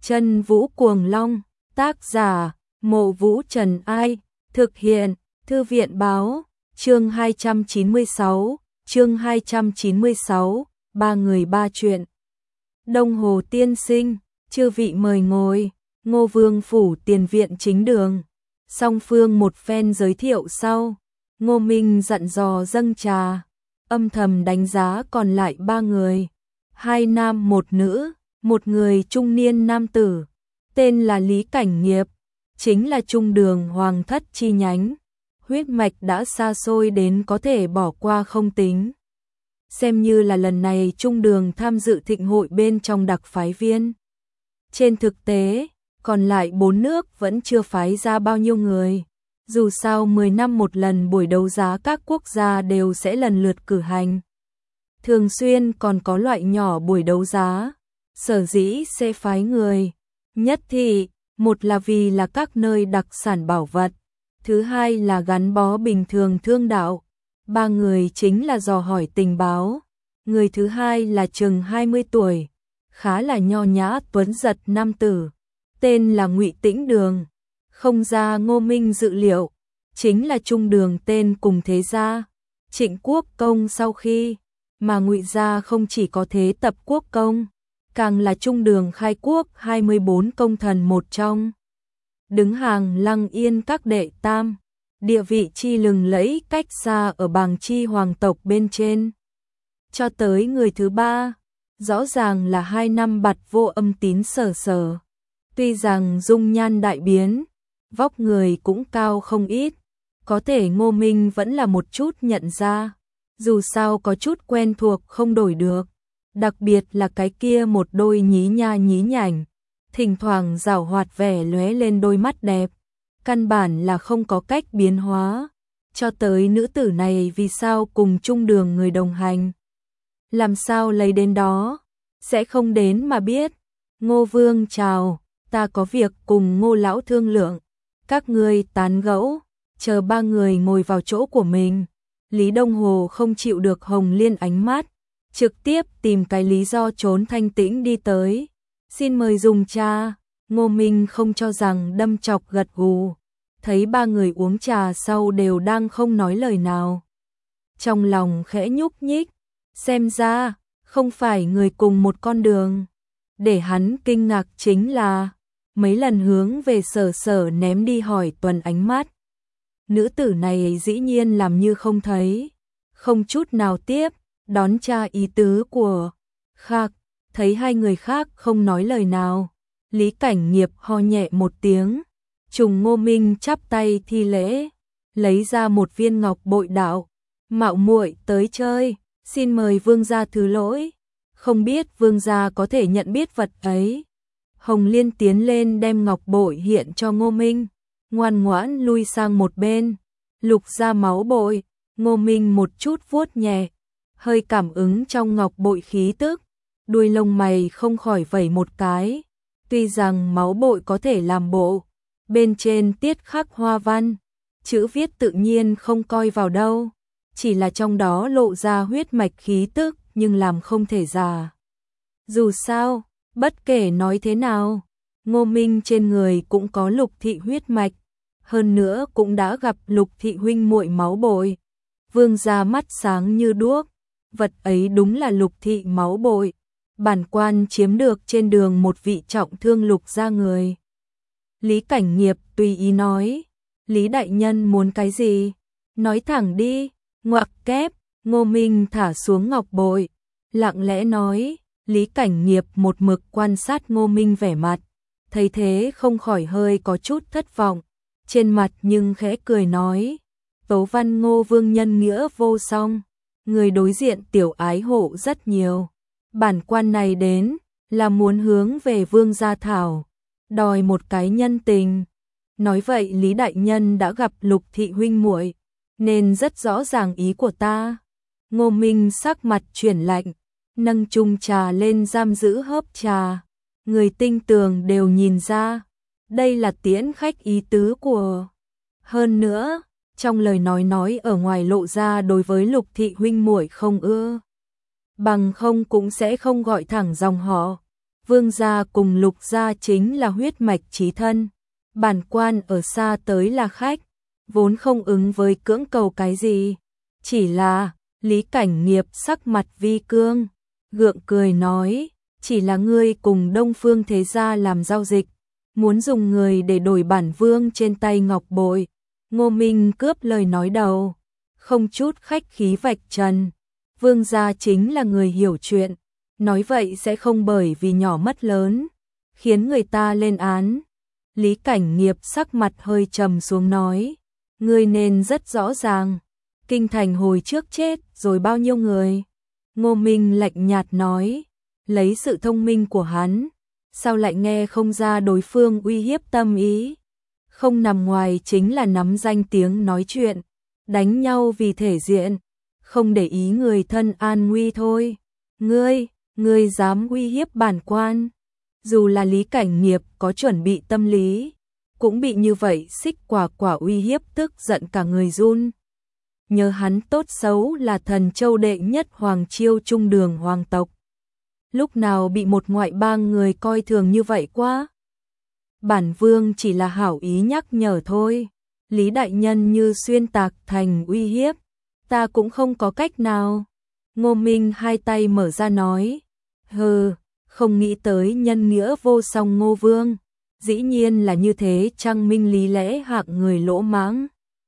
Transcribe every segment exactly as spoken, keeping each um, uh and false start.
Chân Vũ Cuồng Long, tác giả, Mộ Vũ Trần Ai, thực hiện, Thư viện Báo, chương hai trăm chín mươi sáu, chương hai trăm chín mươi sáu, ba người ba chuyện. Đông Hồ tiên sinh, chư vị mời ngồi, Ngô Vương phủ tiền viện chính đường. Song phương một phen giới thiệu sau, Ngô Minh dặn dò dâng trà, âm thầm đánh giá còn lại ba người, hai nam một nữ, một người trung niên nam tử, tên là Lý Cảnh Nghiệp, chính là trung đường hoàng thất chi nhánh, huyết mạch đã xa xôi đến có thể bỏ qua không tính. Xem như là lần này trung đường tham dự thịnh hội bên trong đặc phái viên. Trên thực tế, còn lại bốn nước vẫn chưa phái ra bao nhiêu người. Dù sao mười năm một lần buổi đấu giá các quốc gia đều sẽ lần lượt cử hành. Thường xuyên còn có loại nhỏ buổi đấu giá, sở dĩ sẽ phái người. Nhất thì, một là vì là các nơi đặc sản bảo vật, thứ hai là gắn bó bình thường thương đạo. Ba người chính là dò hỏi tình báo. Người thứ hai là chừng hai mươi tuổi, khá là nho nhã tuấn giật nam tử, tên là Ngụy Tĩnh Đường. Không ra Ngô Minh dự liệu, chính là trung đường tên cùng thế gia, Trịnh Quốc Công sau khi, mà Ngụy gia không chỉ có thế tập quốc công, càng là trung đường khai quốc hai mươi bốn công thần một trong. Đứng hàng Lăng Yên các đệ tam, địa vị chi lừng lẫy cách xa ở bàng chi hoàng tộc bên trên. Cho tới người thứ ba, rõ ràng là hai năm bặt vô âm tín sở sở. Tuy rằng dung nhan đại biến, vóc người cũng cao không ít, có thể Ngô Minh vẫn là một chút nhận ra, dù sao có chút quen thuộc không đổi được, đặc biệt là cái kia một đôi nhí nha nhí nhảnh, thỉnh thoảng giảo hoạt vẻ lóe lên đôi mắt đẹp, căn bản là không có cách biến hóa, cho tới nữ tử này vì sao cùng trung đường người đồng hành. Làm sao lấy đến đó, sẽ không đến mà biết. Ngô Vương chào, ta có việc cùng Ngô lão thương lượng, các ngươi tán gẫu, chờ ba người ngồi vào chỗ của mình. Lý Đông Hồ không chịu được Hồng Liên ánh mắt, trực tiếp tìm cái lý do trốn thanh tĩnh đi tới. Xin mời dùng trà. Ngô Minh không cho rằng đâm chọc gật gù, thấy ba người uống trà sau đều đang không nói lời nào. Trong lòng khẽ nhúc nhích, xem ra không phải người cùng một con đường. Để hắn kinh ngạc chính là mấy lần hướng về Sở Sở ném đi hỏi tuần ánh mắt. Nữ tử này dĩ nhiên làm như không thấy, không chút nào tiếp, đón tra ý tứ của khác. Thấy hai người khác không nói lời nào, Lý Cảnh Nghiệp ho nhẹ một tiếng, trùng Ngô Minh chắp tay thi lễ, lấy ra một viên ngọc bội đạo, mạo muội tới chơi, xin mời vương gia thứ lỗi, không biết vương gia có thể nhận biết vật ấy. Hồng Liên tiến lên đem ngọc bội hiện cho Ngô Minh, ngoan ngoãn lui sang một bên, lục ra máu bội. Ngô Minh một chút vuốt nhẹ, hơi cảm ứng trong ngọc bội khí tức, đuôi lông mày không khỏi vẩy một cái. Tuy rằng máu bội có thể làm bộ, bên trên tiết khắc hoa văn, chữ viết tự nhiên không coi vào đâu, chỉ là trong đó lộ ra huyết mạch khí tức nhưng làm không thể giả. Dù sao, bất kể nói thế nào, Ngô Minh trên người cũng có Lục thị huyết mạch, hơn nữa cũng đã gặp Lục thị huynh muội máu bội. Vương gia mắt sáng như đuốc, vật ấy đúng là Lục thị máu bội. Bản quan chiếm được trên đường một vị trọng thương Lục gia người. Lý Cảnh Nghiệp tùy ý nói, Lý đại nhân muốn cái gì? Nói thẳng đi. Ngoặc kép. Ngô Minh thả xuống ngọc bội, lặng lẽ nói. Lý Cảnh Nghiệp một mực quan sát Ngô Minh vẻ mặt, thấy thế không khỏi hơi có chút thất vọng, trên mặt nhưng khẽ cười nói, tấu văn Ngô vương nhân nghĩa vô song, người đối diện tiểu ái hộ rất nhiều. Bản quan này đến là muốn hướng về vương gia thảo, đòi một cái nhân tình. Nói vậy Lý đại nhân đã gặp Lục thị huynh muội, nên rất rõ ràng ý của ta. Ngô Minh sắc mặt chuyển lạnh, nâng chung trà lên giam giữ hớp trà. Người tinh tường đều nhìn ra, đây là tiễn khách ý tứ của. Hơn nữa, trong lời nói nói ở ngoài lộ ra đối với Lục thị huynh muội không ưa. Bằng không cũng sẽ không gọi thẳng dòng họ. Vương gia cùng Lục gia chính là huyết mạch chí thân, bản quan ở xa tới là khách, vốn không ứng với cưỡng cầu cái gì, chỉ là Lý Cảnh Nghiệp sắc mặt vi cương, gượng cười nói, chỉ là ngươi cùng Đông Phương thế gia làm giao dịch, muốn dùng người để đổi bản vương trên tay ngọc bội. Ngô Minh cướp lời nói đầu, không chút khách khí vạch trần, vương gia chính là người hiểu chuyện, nói vậy sẽ không bởi vì nhỏ mất lớn, khiến người ta lên án. Lý Cảnh Nghiệp sắc mặt hơi trầm xuống nói, ngươi nên rất rõ ràng, kinh thành hồi trước chết rồi bao nhiêu người. Ngô Minh lạnh nhạt nói, lấy sự thông minh của hắn, sao lại nghe không ra đối phương uy hiếp tâm ý, không nằm ngoài chính là nắm danh tiếng nói chuyện, đánh nhau vì thể diện, không để ý người thân an nguy thôi. Ngươi, ngươi dám uy hiếp bản quan? Dù là Lý Cảnh Nghiệp có chuẩn bị tâm lý, cũng bị như vậy xích quả quả uy hiếp tức giận cả người run. Nhớ hắn tốt xấu là thần châu đệ nhất hoàng chiêu trung đường hoàng tộc, lúc nào bị một ngoại bang người coi thường như vậy quá. Bản vương chỉ là hảo ý nhắc nhở thôi, Lý đại nhân như xuyên tạc thành uy hiếp, ta cũng không có cách nào. Ngô Minh hai tay mở ra nói, hừ, không nghĩ tới nhân nghĩa vô song Ngô Vương, dĩ nhiên là như thế, trăng minh lý lẽ hạng người lỗ mãng.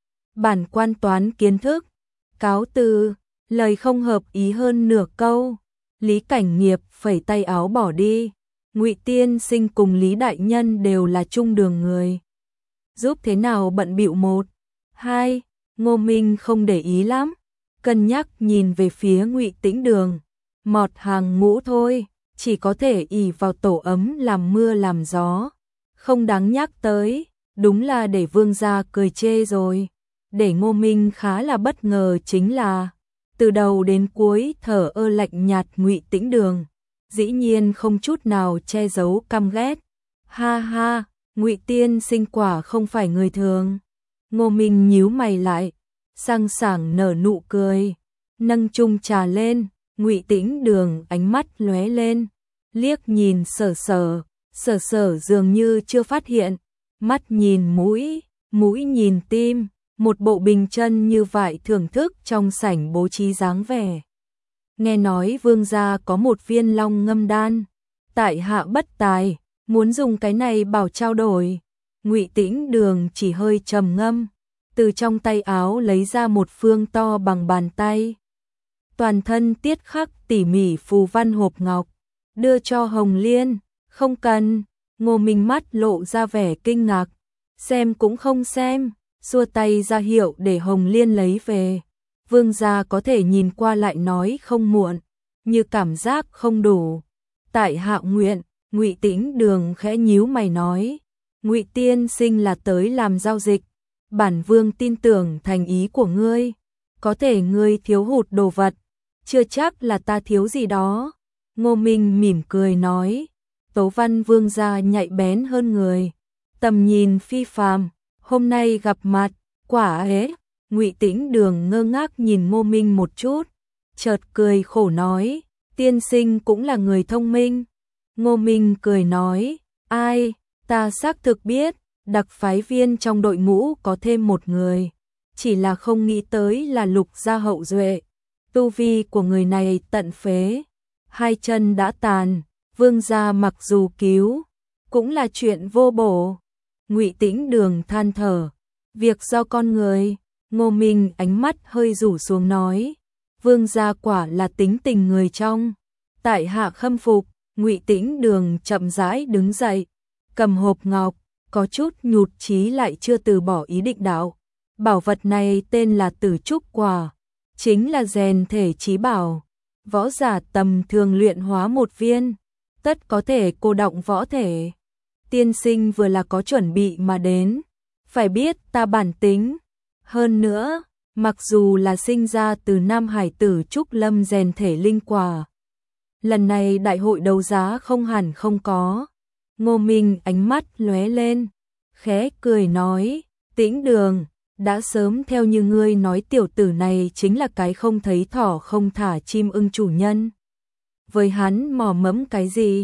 Bản quan toán kiến thức, cáo từ, lời không hợp ý hơn nửa câu. Lý Cảnh Nghiệp phẩy tay áo bỏ đi. Ngụy tiên sinh cùng Lý đại nhân đều là trung đường người, giúp thế nào bận bịu một, hai. Ngô Minh không để ý lắm, cân nhắc nhìn về phía Ngụy Tĩnh Đường, mọt hàng ngũ thôi, chỉ có thể ỷ vào tổ ấm làm mưa làm gió, không đáng nhắc tới, đúng là để vương gia cười chê rồi. Để Ngô Minh khá là bất ngờ chính là, từ đầu đến cuối thở ơ lạnh nhạt Ngụy Tĩnh Đường, dĩ nhiên không chút nào che giấu căm ghét. Ha ha, Ngụy tiên sinh quả không phải người thường. Ngô Minh nhíu mày lại, sang sảng nở nụ cười, nâng chung trà lên. Ngụy Tĩnh Đường ánh mắt lóe lên, liếc nhìn Sở Sở, Sở Sở dường như chưa phát hiện, mắt nhìn mũi, mũi nhìn tim, một bộ bình chân như vậy thưởng thức trong sảnh bố trí dáng vẻ. Nghe nói vương gia có một viên long ngâm đan, tại hạ bất tài, muốn dùng cái này bảo trao đổi. Ngụy Tĩnh Đường chỉ hơi trầm ngâm, từ trong tay áo lấy ra một phương to bằng bàn tay, toàn thân tiết khắc tỉ mỉ phù văn hộp ngọc, đưa cho Hồng Liên. Không cần. Ngô Minh mắt lộ ra vẻ kinh ngạc, xem cũng không xem, xua tay ra hiệu để Hồng Liên lấy về. Vương gia có thể nhìn qua lại nói không muộn, như cảm giác không đủ. Tại hạ nguyện. Ngụy Tĩnh Đường khẽ nhíu mày nói, Ngụy tiên sinh là tới làm giao dịch, bản vương tin tưởng thành ý của ngươi, có thể ngươi thiếu hụt đồ vật, chưa chắc là ta thiếu gì đó. Ngô Minh mỉm cười nói, Tấu Văn vương gia nhạy bén hơn người, tầm nhìn phi phàm, hôm nay gặp mặt, quả ấy. Ngụy Tĩnh Đường ngơ ngác nhìn Ngô Minh một chút, chợt cười khổ nói, tiên sinh cũng là người thông minh. Ngô Minh cười nói, ai, ta xác thực biết, đặc phái viên trong đội ngũ có thêm một người, chỉ là không nghĩ tới là Lục gia hậu duệ, tu vi của người này tận phế, hai chân đã tàn, vương gia mặc dù cứu, cũng là chuyện vô bổ. Ngụy Tĩnh Đường than thở, việc do con người. Ngô Minh ánh mắt hơi rủ xuống nói, vương gia quả là tính tình người trong, tại hạ khâm phục. Ngụy Tĩnh Đường chậm rãi đứng dậy, cầm hộp ngọc, có chút nhụt chí lại chưa từ bỏ ý định đạo. Bảo vật này tên là Tử Trúc Quả, chính là rèn thể chí bảo, võ giả tầm thường luyện hóa một viên, tất có thể cô động võ thể. Tiên sinh vừa là có chuẩn bị mà đến, phải biết ta bản tính. Hơn nữa, mặc dù là sinh ra từ Nam Hải tử Trúc Lâm rèn thể linh quả, lần này đại hội đấu giá không hẳn không có. Ngô Minh ánh mắt lóe lên, khẽ cười nói, Tĩnh Đường, đã sớm theo như ngươi nói tiểu tử này chính là cái không thấy thỏ không thả chim ưng chủ nhân. Với hắn mò mẫm cái gì,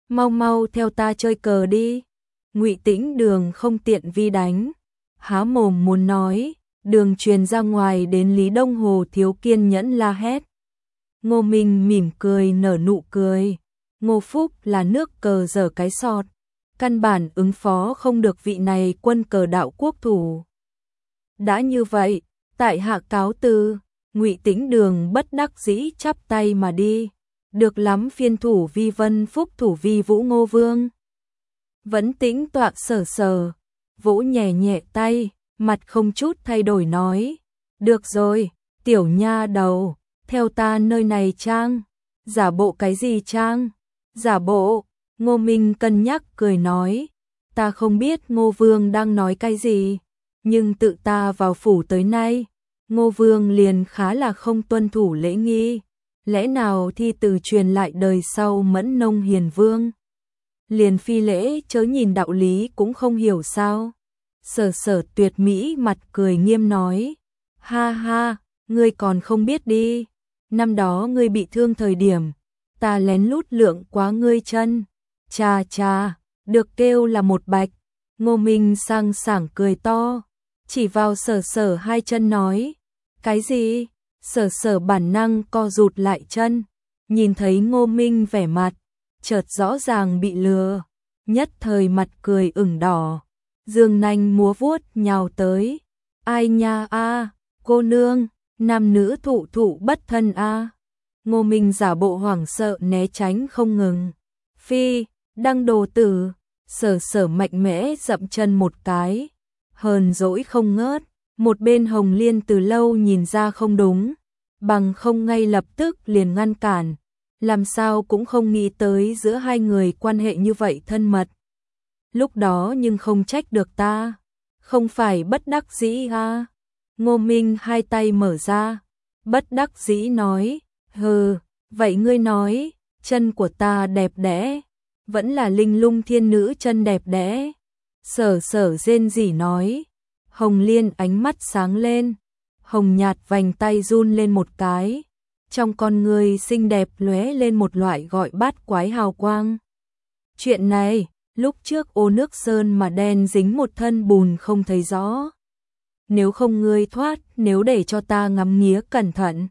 mau mau theo ta chơi cờ đi. Ngụy Tĩnh Đường không tiện vi đánh, há mồm muốn nói, đường truyền ra ngoài đến Lý Đông Hồ thiếu kiên nhẫn la hét. Ngô Minh mỉm cười nở nụ cười, Ngô Phúc là nước cờ dở cái sọt, căn bản ứng phó không được vị này quân cờ đạo quốc thủ. Đã như vậy, tại hạ cáo từ. Ngụy Tĩnh Đường bất đắc dĩ chắp tay mà đi. Được lắm, phiên thủ vi Vân Phúc thủ vi Vũ Ngô Vương. Vẫn tĩnh tọa sờ sờ, vỗ nhẹ nhẹ tay, mặt không chút thay đổi nói. Được rồi, tiểu nha đầu, theo ta nơi này trang. Giả bộ cái gì trang? Giả bộ, Ngô Minh cân nhắc cười nói. Ta không biết Ngô Vương đang nói cái gì, nhưng tự ta vào phủ tới nay, Ngô Vương liền khá là không tuân thủ lễ nghi. Lẽ nào thi từ truyền lại đời sau Mẫn Nông Hiền Vương? Liền phi lễ chớ nhìn đạo lý cũng không hiểu sao? Sở Sở Tuyệt mỹ mặt cười nghiêm nói. Ha ha, ngươi còn không biết đi. Năm đó ngươi bị thương thời điểm, ta lén lút lượng quá ngươi chân. Chà chà, được kêu là một bạch. Ngô Minh sang sảng cười to, chỉ vào Sở Sở hai chân nói. Cái gì? Sở Sở bản năng co rụt lại chân, nhìn thấy Ngô Minh vẻ mặt, chợt rõ ràng bị lừa, nhất thời mặt cười ửng đỏ, dương nanh múa vuốt nhào tới. Ai nha a, cô nương, nam nữ thụ thụ bất thân a. Ngô Minh giả bộ hoảng sợ né tránh không ngừng. Phi, đăng đồ tử. Sở Sở mạnh mẽ dậm chân một cái, hờn dỗi không ngớt. Một bên Hồng Liên từ lâu nhìn ra không đúng, bằng không ngay lập tức liền ngăn cản, làm sao cũng không nghĩ tới giữa hai người quan hệ như vậy thân mật. Lúc đó nhưng không trách được ta, không phải bất đắc dĩ à? Ngô Minh hai tay mở ra, bất đắc dĩ nói, hừ, vậy ngươi nói, chân của ta đẹp đẽ, vẫn là linh lung thiên nữ chân đẹp đẽ. Sở Sở rên rỉ nói. Hồng Liên ánh mắt sáng lên, hồng nhạt vành tay run lên một cái, trong con người xinh đẹp lóe lên một loại gọi bát quái hào quang. Chuyện này, lúc trước ô nước sơn mà đen dính một thân bùn không thấy rõ. Nếu không ngươi thoát, nếu để cho ta ngắm nghía cẩn thận.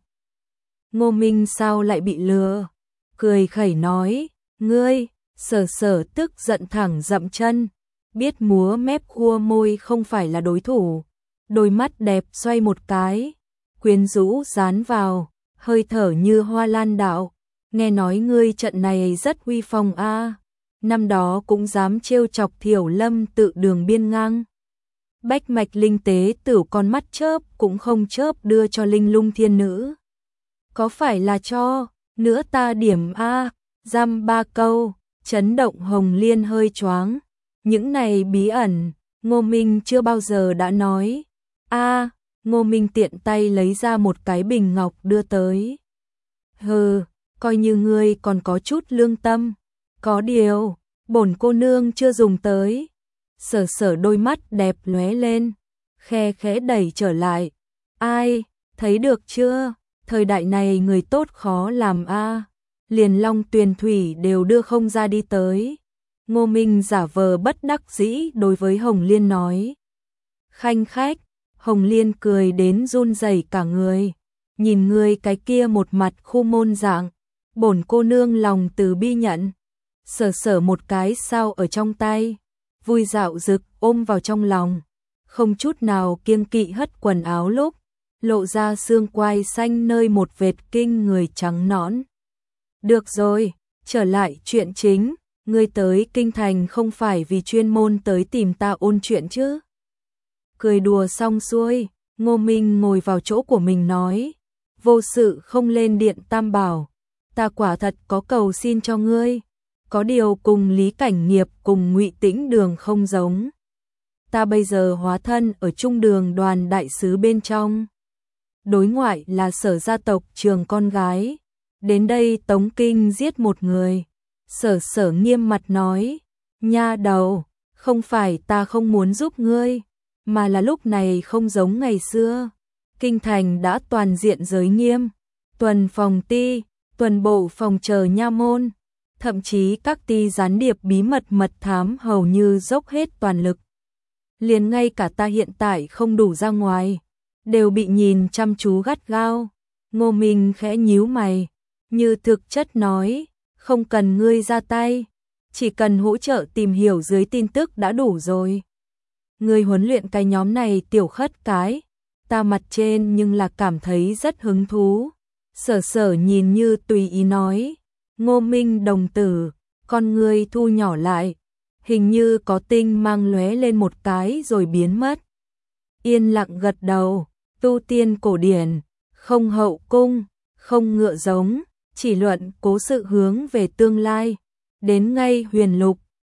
Ngô Minh sao lại bị lừa? Cười khẩy nói, ngươi. Sở Sở tức giận thẳng dậm chân. Biết múa mép khua môi không phải là đối thủ, đôi mắt đẹp xoay một cái, quyến rũ dán vào, hơi thở như hoa lan đạo. Nghe nói ngươi trận này rất uy phong a, năm đó cũng dám trêu chọc Thiểu Lâm tự đường biên ngang. Bách mạch linh tế tử con mắt chớp cũng không chớp đưa cho linh lung thiên nữ. Có phải là cho nữa ta điểm a, giam ba câu, chấn động Hồng Liên hơi choáng. Những này bí ẩn, Ngô Minh chưa bao giờ đã nói. A, Ngô Minh tiện tay lấy ra một cái bình ngọc đưa tới. Hừ, coi như ngươi còn có chút lương tâm. Có điều, bổn cô nương chưa dùng tới. Sở Sở đôi mắt đẹp lóe lên, khe khẽ đẩy trở lại. Ai, thấy được chưa? Thời đại này người tốt khó làm a. Liền Long Tuyền Thủy đều đưa không ra đi tới. Ngô Minh giả vờ bất đắc dĩ đối với Hồng Liên nói. Khanh khách, Hồng Liên cười đến run rẩy cả người. Nhìn ngươi cái kia một mặt khu môn dạng, bổn cô nương lòng từ bi nhận. Sở Sở một cái sao ở trong tay, vui dạo dực ôm vào trong lòng, không chút nào kiêng kỵ hất quần áo lúc, lộ ra xương quai xanh nơi một vệt kinh người trắng nõn. Được rồi, trở lại chuyện chính. Ngươi tới kinh thành không phải vì chuyên môn tới tìm ta ôn chuyện chứ? Cười đùa xong xuôi, Ngô Minh ngồi vào chỗ của mình nói, vô sự không lên điện Tam Bảo, ta quả thật có cầu xin cho ngươi, có điều cùng Lý Cảnh Nghiệp cùng Ngụy Tĩnh Đường không giống. Ta bây giờ hóa thân ở trung đường đoàn đại sứ bên trong. Đối ngoại là Sở gia tộc Trường con gái, đến đây tống kinh giết một người. Sở Sở nghiêm mặt nói, nha đầu, không phải ta không muốn giúp ngươi, mà là lúc này không giống ngày xưa. Kinh thành đã toàn diện giới nghiêm, tuần phòng ti, tuần bộ phòng chờ nha môn, thậm chí các ty gián điệp bí mật mật thám hầu như dốc hết toàn lực. Liền ngay cả ta hiện tại không đủ ra ngoài, đều bị nhìn chăm chú gắt gao. Ngô Minh khẽ nhíu mày, như thực chất nói, không cần ngươi ra tay, chỉ cần hỗ trợ tìm hiểu dưới tin tức đã đủ rồi. Ngươi huấn luyện cái nhóm này tiểu khất cái, ta mặt trên nhưng là cảm thấy rất hứng thú. Sở Sở nhìn như tùy ý nói. Ngô Minh đồng tử, con ngươi thu nhỏ lại, hình như có tinh mang lóe lên một cái rồi biến mất. Yên lặng gật đầu, tu tiên cổ điển, không hậu cung, không ngựa giống, chỉ luận cố sự hướng về tương lai. Đến ngay huyền lục,